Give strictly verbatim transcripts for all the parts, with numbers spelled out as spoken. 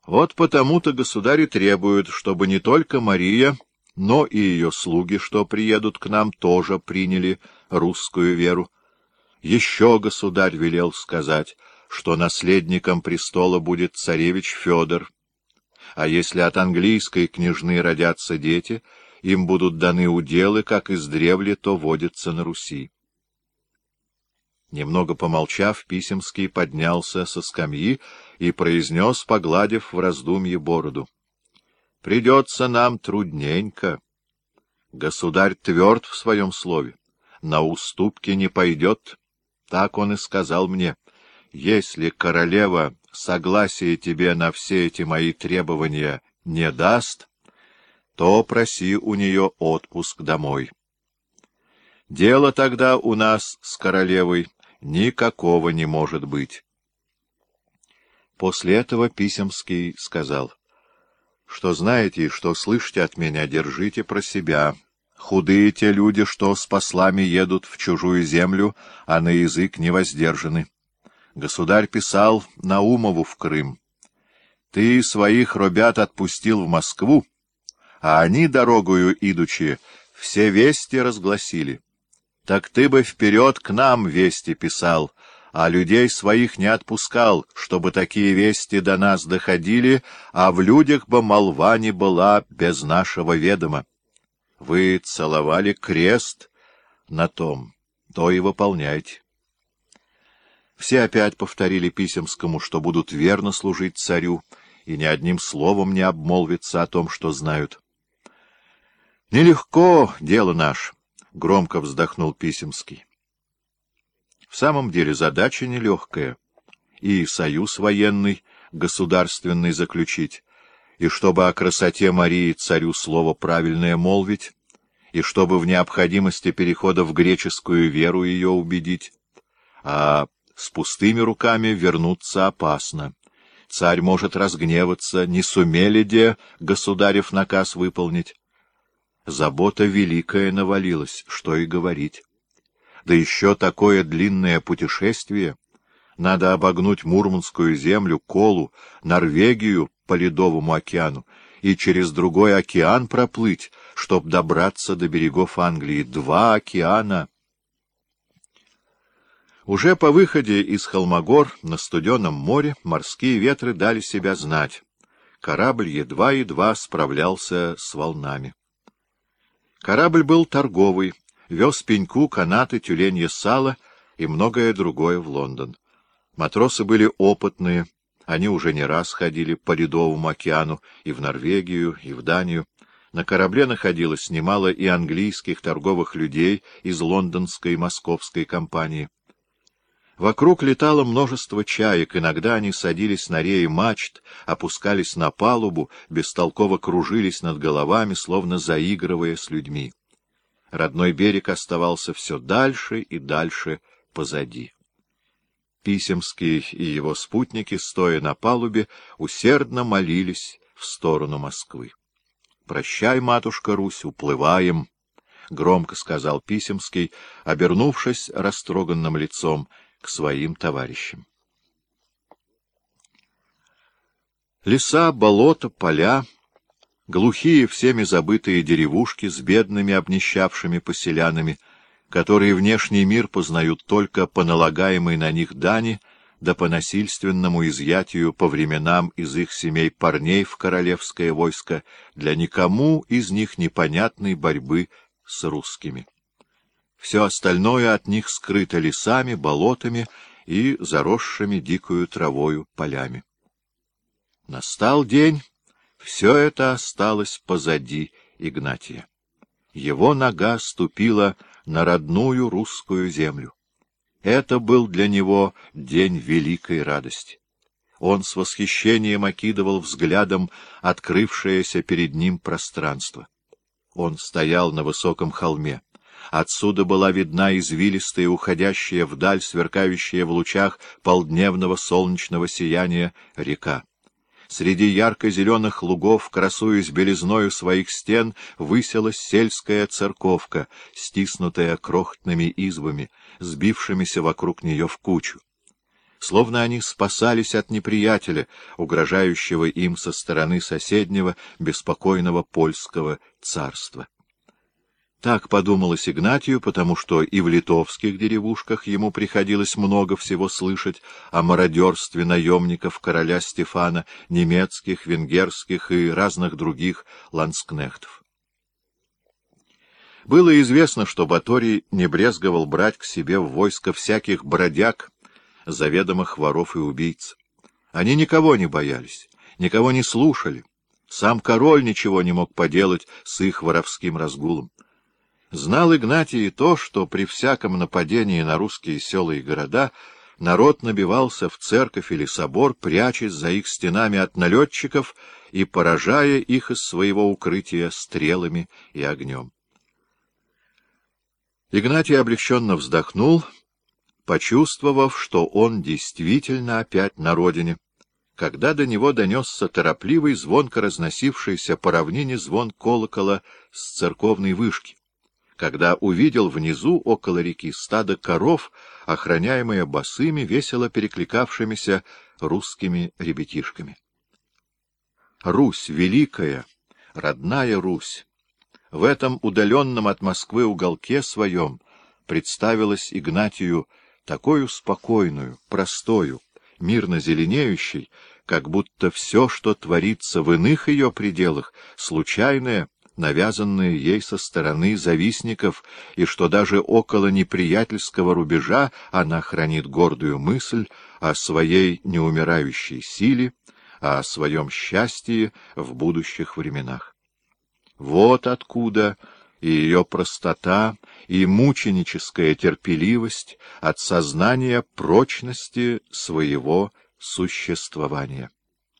Вот потому-то государь и требует, чтобы не только Мария, но и ее слуги, что приедут к нам, тоже приняли русскую веру. Еще государь велел сказать, что наследником престола будет царевич Федор, а если от английской княжны родятся дети, им будут даны уделы, как издревле то водится на Руси. Немного помолчав, Писемский поднялся со скамьи и произнес, погладив в раздумье бороду: — Придется нам трудненько. Государь тверд в своем слове, на уступки не пойдет. Так он и сказал мне: если королева согласие тебе на все эти мои требования не даст, то проси у нее отпуск домой. Дело тогда у нас с королевой никакого не может быть. После этого Писемский сказал: что знаете и что слышите от меня, держите про себя. Худые те люди, что с послами едут в чужую землю, а на язык не воздержаны. Государь писал Наумову в Крым: ты своих робят отпустил в Москву, а они, дорогою идучи, все вести разгласили. Так ты бы вперед к нам вести писал, а людей своих не отпускал, чтобы такие вести до нас доходили, а в людях бы молва не была без нашего ведома. Вы целовали крест на том, то и выполняйте. Все опять повторили Писемскому, что будут верно служить царю и ни одним словом не обмолвиться о том, что знают. — Нелегко дело наше, — громко вздохнул Писемский. В самом деле задача нелегкая. И союз военный, государственный заключить, и чтобы о красоте Марии царю слово правильное молвить, и чтобы в необходимости перехода в греческую веру ее убедить. А с пустыми руками вернуться опасно. Царь может разгневаться, не сумели де государев наказ выполнить. Забота великая навалилась, что и говорить. Да еще такое длинное путешествие. Надо обогнуть Мурманскую землю, Колу, Норвегию по Ледовому океану и через другой океан проплыть, чтоб добраться до берегов Англии. Два океана. Уже по выходе из Холмогор на студеном море морские ветры дали себя знать. Корабль едва-едва справлялся с волнами. Корабль был торговый, вез пеньку, канаты, тюленье сало и многое другое в Лондон. Матросы были опытные, они уже не раз ходили по Ледовому океану и в Норвегию, и в Данию. На корабле находилось немало и английских торговых людей из лондонской и московской компании. Вокруг летало множество чаек, иногда они садились на реи мачт, опускались на палубу, бестолково кружились над головами, словно заигрывая с людьми. Родной берег оставался все дальше и дальше позади. Писемский и его спутники, стоя на палубе, усердно молились в сторону Москвы. — Прощай, матушка Русь, уплываем, — громко сказал Писемский, обернувшись растроганным лицом к своим товарищам. Леса, болота, поля, глухие всеми забытые деревушки с бедными обнищавшими поселянами, которые внешний мир познают только по налагаемой на них дани, да по насильственному изъятию по временам из их семей парней в королевское войско для никому из них непонятной борьбы с русскими. Все остальное от них скрыто лесами, болотами и заросшими дикою травою полями. Настал день, все это осталось позади Игнатия. Его нога ступила на родную русскую землю. Это был для него день великой радости. Он с восхищением окидывал взглядом открывшееся перед ним пространство. Он стоял на высоком холме. Отсюда была видна извилистая, уходящая вдаль, сверкающая в лучах полдневного солнечного сияния река. Среди ярко-зеленых лугов, красуясь белизною своих стен, высилась сельская церковка, стиснутая крохотными избами, сбившимися вокруг нее в кучу. словно они спасались от неприятеля, угрожающего им со стороны соседнего беспокойного польского царства. Так подумалось Игнатию, потому что и в литовских деревушках ему приходилось много всего слышать о мародерстве наемников короля Стефана, немецких, венгерских и разных других ландскнехтов. Было известно, что Баторий не брезговал брать к себе в войско всяких бродяг, заведомых воров и убийц. Они никого не боялись, никого не слушали. Сам король ничего не мог поделать с их воровским разгулом. Знал Игнатий и то, что при всяком нападении на русские села и города народ набивался в церковь или собор, прячась за их стенами от налетчиков и поражая их из своего укрытия стрелами и огнем. Игнатий облегченно вздохнул, почувствовав, что он действительно опять на родине, когда до него донесся торопливый, звонко разносившийся по равнине звон колокола с церковной вышки, когда увидел внизу, около реки, стадо коров, охраняемое босыми, весело перекликавшимися русскими ребятишками. Русь, великая, родная Русь, в этом удаленном от Москвы уголке своем представилась Игнатию такою спокойную, простою, мирно зеленеющей, как будто все, что творится в иных ее пределах, случайное, навязанные ей со стороны завистников, и что даже около неприятельского рубежа она хранит гордую мысль о своей неумирающей силе, о своем счастье в будущих временах. Вот откуда и ее простота, и мученическая терпеливость от сознания прочности своего существования.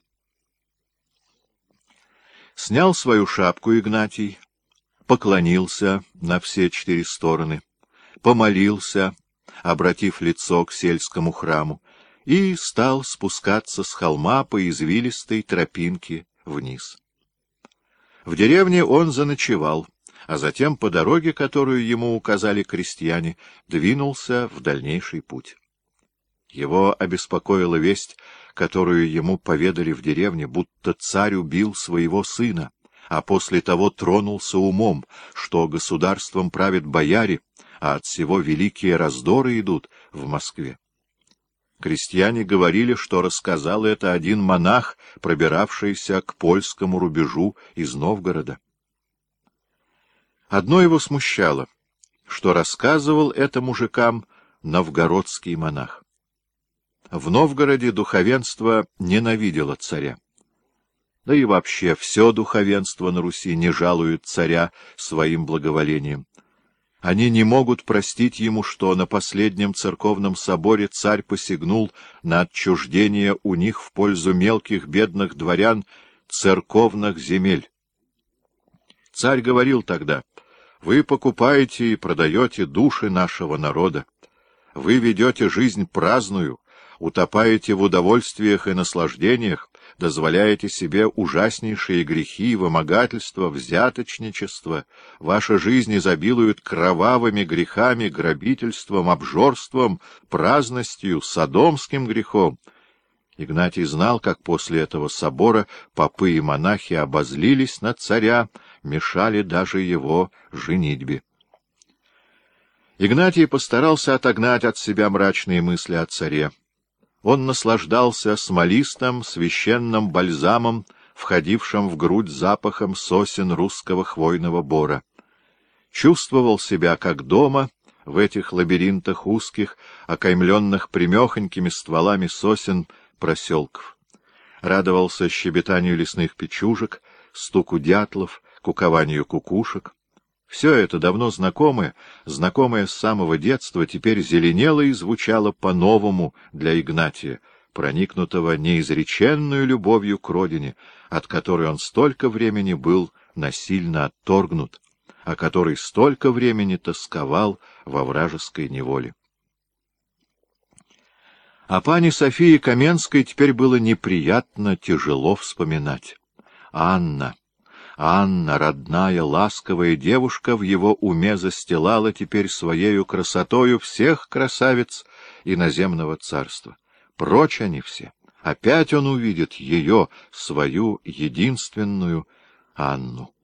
Снял свою шапку Игнатий, поклонился на все четыре стороны, помолился, обратив лицо к сельскому храму, и стал спускаться с холма по извилистой тропинке вниз. В деревне он заночевал, а затем по дороге, которую ему указали крестьяне, двинулся в дальнейший путь. Его обеспокоила весть, которую ему поведали в деревне, будто царь убил своего сына, а после того тронулся умом, что государством правят бояре, а от всего великие раздоры идут в Москве. Крестьяне говорили, что рассказал это один монах, пробиравшийся к польскому рубежу из Новгорода. Одно его смущало, что рассказывал это мужикам новгородский монах. В Новгороде духовенство ненавидело царя. Да и вообще все духовенство на Руси не жалует царя своим благоволением. Они не могут простить ему, что на последнем церковном соборе царь посягнул на отчуждение у них в пользу мелких бедных дворян церковных земель. Царь говорил тогда: «Вы покупаете и продаете души нашего народа, вы ведете жизнь праздную, утопаете в удовольствиях и наслаждениях, дозволяете себе ужаснейшие грехи, вымогательство, взяточничество. Ваша жизнь изобилует кровавыми грехами, грабительством, обжорством, праздностью, содомским грехом». Игнатий знал, как после этого собора попы и монахи обозлились на царя, мешали даже его женитьбе. Игнатий постарался отогнать от себя мрачные мысли о царе. Он наслаждался смолистым священным бальзамом, входившим в грудь запахом сосен русского хвойного бора. Чувствовал себя как дома в этих лабиринтах узких, окаймленных примехонькими стволами сосен проселков. Радовался щебетанию лесных печужек, стуку дятлов, кукованию кукушек. Все это, давно знакомое, знакомое с самого детства, теперь зеленело и звучало по-новому для Игнатия, проникнутого неизреченную любовью к родине, от которой он столько времени был насильно отторгнут, о которой столько времени тосковал во вражеской неволе. О пане Софии Каменской теперь было неприятно, тяжело вспоминать. Анна, Анна, родная, ласковая девушка, в его уме застилала теперь своею красотою всех красавиц иноземного царства. Прочь они все. Опять он увидит ее, свою единственную Анну.